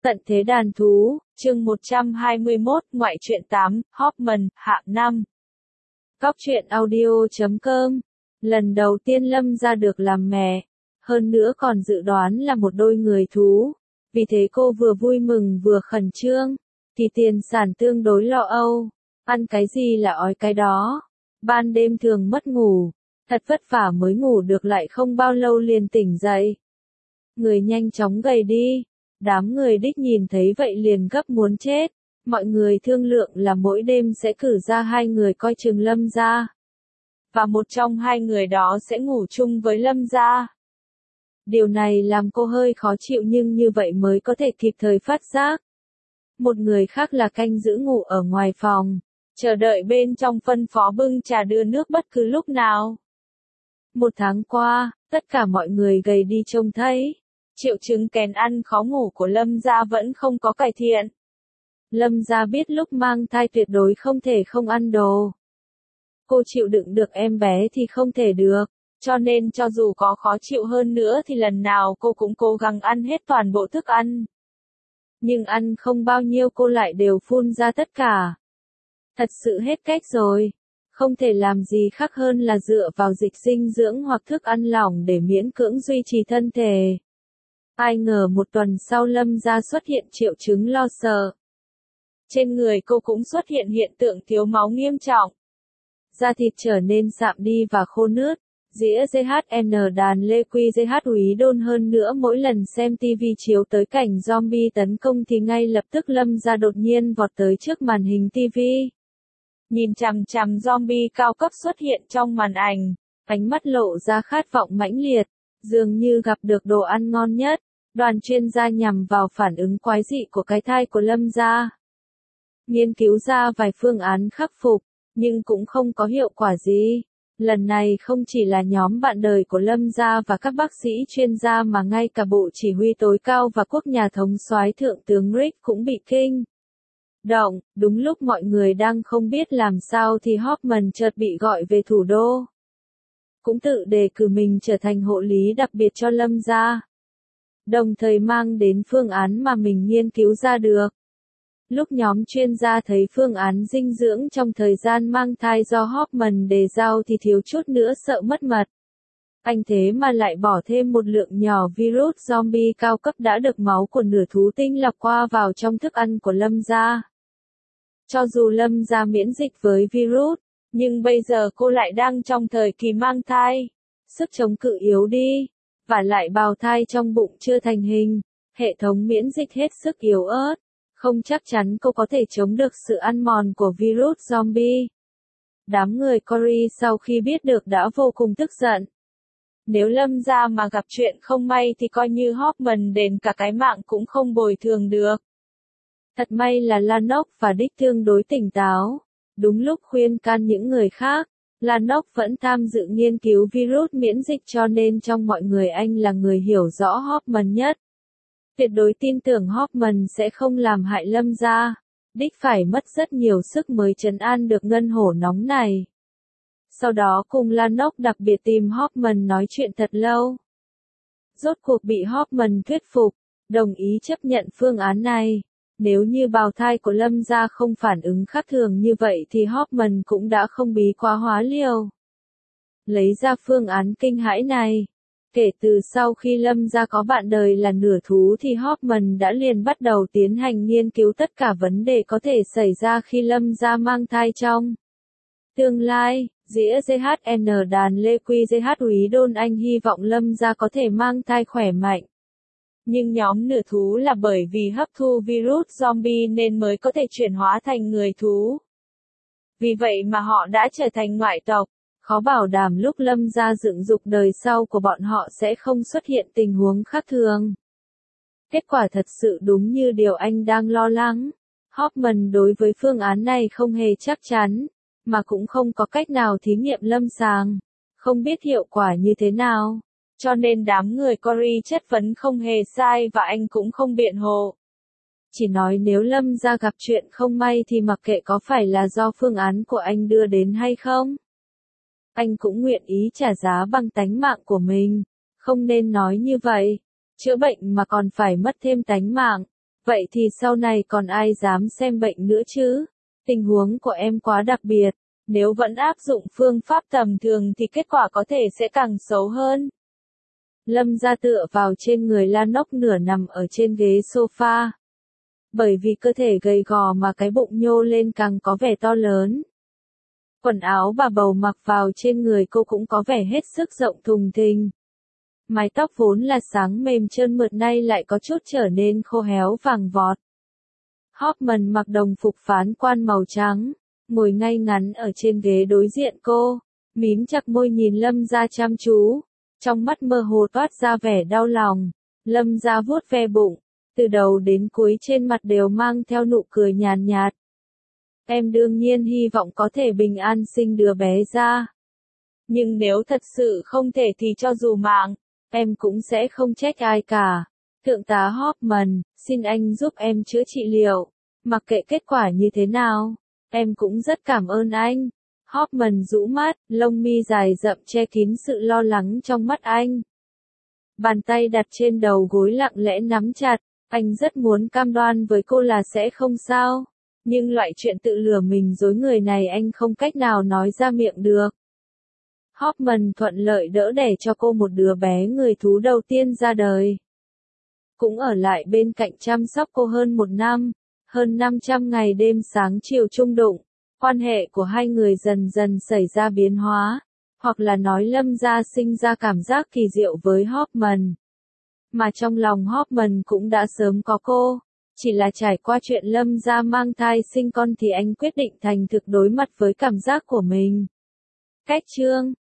Tận thế đàn thú, chương 121, ngoại truyện 8, Hoffman, hạng 5. Cóc truyện audio.com. Lần đầu tiên Lâm ra được làm mẹ, hơn nữa còn dự đoán là một đôi người thú. Vì thế cô vừa vui mừng vừa khẩn trương, thì tiền sản tương đối lo âu. Ăn cái gì là ói cái đó. Ban đêm thường mất ngủ, thật vất vả mới ngủ được lại không bao lâu liền tỉnh dậy. Người nhanh chóng gầy đi. Đám người đích nhìn thấy vậy liền gấp muốn chết. Mọi người thương lượng là mỗi đêm sẽ cử ra 2 người coi chừng Lâm gia. Và một trong 2 người đó sẽ ngủ chung với Lâm gia. Điều này làm cô hơi khó chịu nhưng như vậy mới có thể kịp thời phát giác. Một người khác là canh giữ ngủ ở ngoài phòng, chờ đợi bên trong phân phó bưng trà đưa nước bất cứ lúc nào. 1 tháng qua, tất cả mọi người gầy đi trông thấy. Triệu chứng kèn ăn khó ngủ của Lâm gia vẫn không có cải thiện. Lâm gia biết lúc mang thai tuyệt đối không thể không ăn đồ. Cô chịu đựng được em bé thì không thể được, cho nên cho dù có khó chịu hơn nữa thì lần nào cô cũng cố gắng ăn hết toàn bộ thức ăn. Nhưng ăn không bao nhiêu cô lại đều phun ra tất cả. Thật sự hết cách rồi. Không thể làm gì khác hơn là dựa vào dịch dinh dưỡng hoặc thức ăn lỏng để miễn cưỡng duy trì thân thể. Ai ngờ 1 tuần sau Lâm gia xuất hiện triệu chứng lo sợ. Trên người cô cũng xuất hiện hiện tượng thiếu máu nghiêm trọng. Da thịt trở nên sạm đi và khô nứt. Dĩa GHN đàn lê quy GH úy đôn hơn nữa mỗi lần xem TV chiếu tới cảnh zombie tấn công thì ngay lập tức Lâm gia đột nhiên vọt tới trước màn hình TV. Nhìn chằm chằm zombie cao cấp xuất hiện trong màn ảnh, ánh mắt lộ ra khát vọng mãnh liệt. Dường như gặp được đồ ăn ngon nhất, đoàn chuyên gia nhằm vào phản ứng quái dị của cái thai của Lâm gia. Nghiên cứu ra vài phương án khắc phục, nhưng cũng không có hiệu quả gì. Lần này không chỉ là nhóm bạn đời của Lâm gia và các bác sĩ chuyên gia mà ngay cả bộ chỉ huy tối cao và quốc nhà thống soái thượng tướng Rick cũng bị kinh động. Đúng lúc mọi người đang không biết làm sao thì Hoffman chợt bị gọi về thủ đô. Cũng tự đề cử mình trở thành hộ lý đặc biệt cho Lâm gia. Đồng thời mang đến phương án mà mình nghiên cứu ra được. Lúc nhóm chuyên gia thấy phương án dinh dưỡng trong thời gian mang thai do Hoffman đề giao thì thiếu chút nữa sợ mất mật. Anh thế mà lại bỏ thêm một lượng nhỏ virus zombie cao cấp đã được máu của nửa thú tinh lọc qua vào trong thức ăn của Lâm gia. Cho dù Lâm gia miễn dịch với virus, nhưng bây giờ cô lại đang trong thời kỳ mang thai. Sức chống cự yếu đi, và lại bào thai trong bụng chưa thành hình, hệ thống miễn dịch hết sức yếu ớt. Không chắc chắn cô có thể chống được sự ăn mòn của virus zombie. Đám người Cory sau khi biết được đã vô cùng tức giận. Nếu Lâm gia mà gặp chuyện không may thì coi như Hoffman đền cả cái mạng cũng không bồi thường được. Thật may là Lanok và Dick tương đối tỉnh táo. Đúng lúc khuyên can những người khác, Lanok vẫn tham dự nghiên cứu virus miễn dịch cho nên trong mọi người anh là người hiểu rõ Hoffman nhất. Tuyệt đối tin tưởng Hoffman sẽ không làm hại Lâm gia. Dick phải mất rất nhiều sức mới trấn an được ngân hổ nóng này. Sau đó cùng Lanok đặc biệt tìm Hoffman nói chuyện thật lâu. Rốt cuộc bị Hoffman thuyết phục, đồng ý chấp nhận phương án này. Nếu như bào thai của Lâm gia không phản ứng khác thường như vậy thì Hoffman cũng đã không bí quá hóa liều. Lấy ra phương án kinh hãi này. Kể từ sau khi Lâm gia có bạn đời là nửa thú thì Hoffman đã liền bắt đầu tiến hành nghiên cứu tất cả vấn đề có thể xảy ra khi Lâm gia mang thai trong tương lai. Dĩa GHN đàn lê quy GH úy đôn anh hy vọng Lâm gia có thể mang thai khỏe mạnh. Nhưng nhóm nửa thú là bởi vì hấp thu virus zombie nên mới có thể chuyển hóa thành người thú. Vì vậy mà họ đã trở thành ngoại tộc. Khó bảo đảm lúc Lâm gia dựng dục đời sau của bọn họ sẽ không xuất hiện tình huống khác thường. Kết quả thật sự đúng như điều anh đang lo lắng. Hoffman đối với phương án này không hề chắc chắn, mà cũng không có cách nào thí nghiệm lâm sàng. Không biết hiệu quả như thế nào. Cho nên đám người Cory chất vấn không hề sai và anh cũng không biện hộ. Chỉ nói nếu Lâm gia gặp chuyện không may thì mặc kệ có phải là do phương án của anh đưa đến hay không. Anh cũng nguyện ý trả giá bằng tánh mạng của mình. Không nên nói như vậy. Chữa bệnh mà còn phải mất thêm tánh mạng. Vậy thì sau này còn ai dám xem bệnh nữa chứ? Tình huống của em quá đặc biệt. Nếu vẫn áp dụng phương pháp tầm thường thì kết quả có thể sẽ càng xấu hơn. Lâm Gia tựa vào trên người Lanok nửa nằm ở trên ghế sofa. Bởi vì cơ thể gầy gò mà cái bụng nhô lên càng có vẻ to lớn. Quần áo bà bầu mặc vào trên người cô cũng có vẻ hết sức rộng thùng thình. Mái tóc vốn là sáng mềm trơn mượt nay lại có chút trở nên khô héo vàng vọt. Hoffman mặc đồng phục phán quan màu trắng, ngồi ngay ngắn ở trên ghế đối diện cô, mím chặt môi nhìn Lâm Gia chăm chú, trong mắt mơ hồ toát ra vẻ đau lòng. Lâm Gia vuốt ve bụng, từ đầu đến cuối trên mặt đều mang theo nụ cười nhàn nhạt. Em đương nhiên hy vọng có thể bình an sinh đứa bé ra. Nhưng nếu thật sự không thể thì cho dù mạng, em cũng sẽ không trách ai cả. Thượng tá Hoffman, xin anh giúp em chữa trị liệu. Mặc kệ kết quả như thế nào, em cũng rất cảm ơn anh. Hoffman rũ mắt, lông mi dài rậm che kín sự lo lắng trong mắt anh. Bàn tay đặt trên đầu gối lặng lẽ nắm chặt, anh rất muốn cam đoan với cô là sẽ không sao. Nhưng loại chuyện tự lừa mình dối người này anh không cách nào nói ra miệng được. Hoffman thuận lợi đỡ đẻ cho cô một đứa bé người thú đầu tiên ra đời. Cũng ở lại bên cạnh chăm sóc cô hơn 1 năm, hơn 500 ngày đêm sáng chiều chung đụng. Quan hệ của hai người dần dần xảy ra biến hóa, hoặc là nói Lâm Gia sinh ra cảm giác kỳ diệu với Hoffman. Mà trong lòng Hoffman cũng đã sớm có cô, chỉ là trải qua chuyện Lâm Gia mang thai sinh con thì anh quyết định thành thực đối mặt với cảm giác của mình. Cách chương